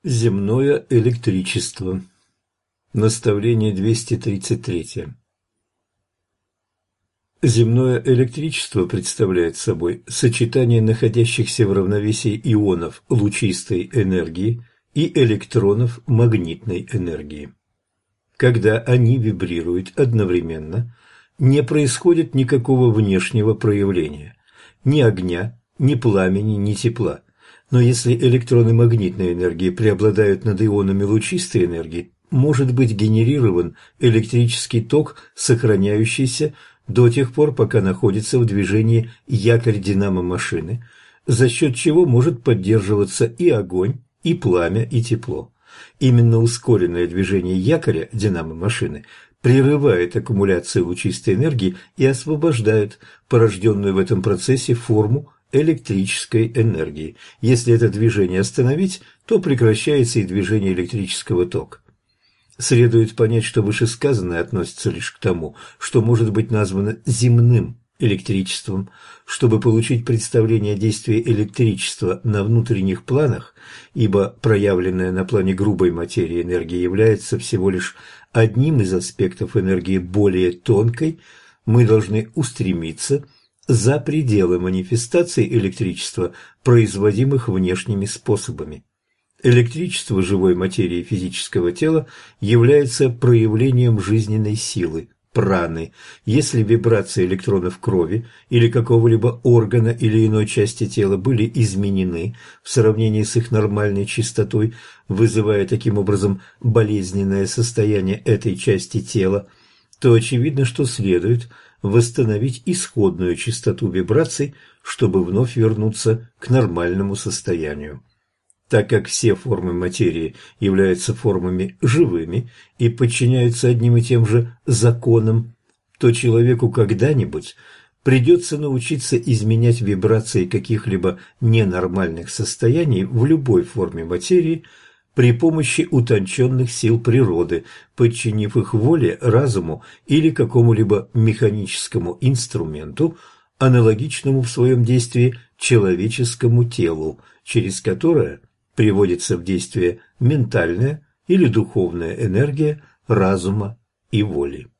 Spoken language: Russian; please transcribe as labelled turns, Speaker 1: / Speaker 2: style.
Speaker 1: Земное электричество. Наставление 233. Земное электричество представляет собой сочетание находящихся в равновесии ионов лучистой энергии и электронов магнитной энергии. Когда они вибрируют одновременно, не происходит никакого внешнего проявления – ни огня, ни пламени, ни тепла. Но если электроны магнитной энергии преобладают над ионами лучистой энергии, может быть генерирован электрический ток, сохраняющийся до тех пор, пока находится в движении якорь динамо-машины, за счет чего может поддерживаться и огонь, и пламя, и тепло. Именно ускоренное движение якоря динамо-машины прерывает аккумуляцию лучистой энергии и освобождает порожденную в этом процессе форму электрической энергии. Если это движение остановить, то прекращается и движение электрического тока. Следует понять, что вышесказанное относится лишь к тому, что может быть названо земным электричеством. Чтобы получить представление о действии электричества на внутренних планах, ибо проявленная на плане грубой материи энергия является всего лишь одним из аспектов энергии более тонкой, мы должны устремиться за пределы манифестаций электричества, производимых внешними способами. Электричество живой материи физического тела является проявлением жизненной силы, праны. Если вибрации электронов крови или какого-либо органа или иной части тела были изменены в сравнении с их нормальной частотой, вызывая таким образом болезненное состояние этой части тела, то очевидно, что следует восстановить исходную частоту вибраций, чтобы вновь вернуться к нормальному состоянию. Так как все формы материи являются формами живыми и подчиняются одним и тем же законам, то человеку когда-нибудь придется научиться изменять вибрации каких-либо ненормальных состояний в любой форме материи при помощи утонченных сил природы, подчинив их воле, разуму или какому-либо механическому инструменту, аналогичному в своем действии человеческому телу, через которое приводится в действие ментальная или духовная энергия разума и воли.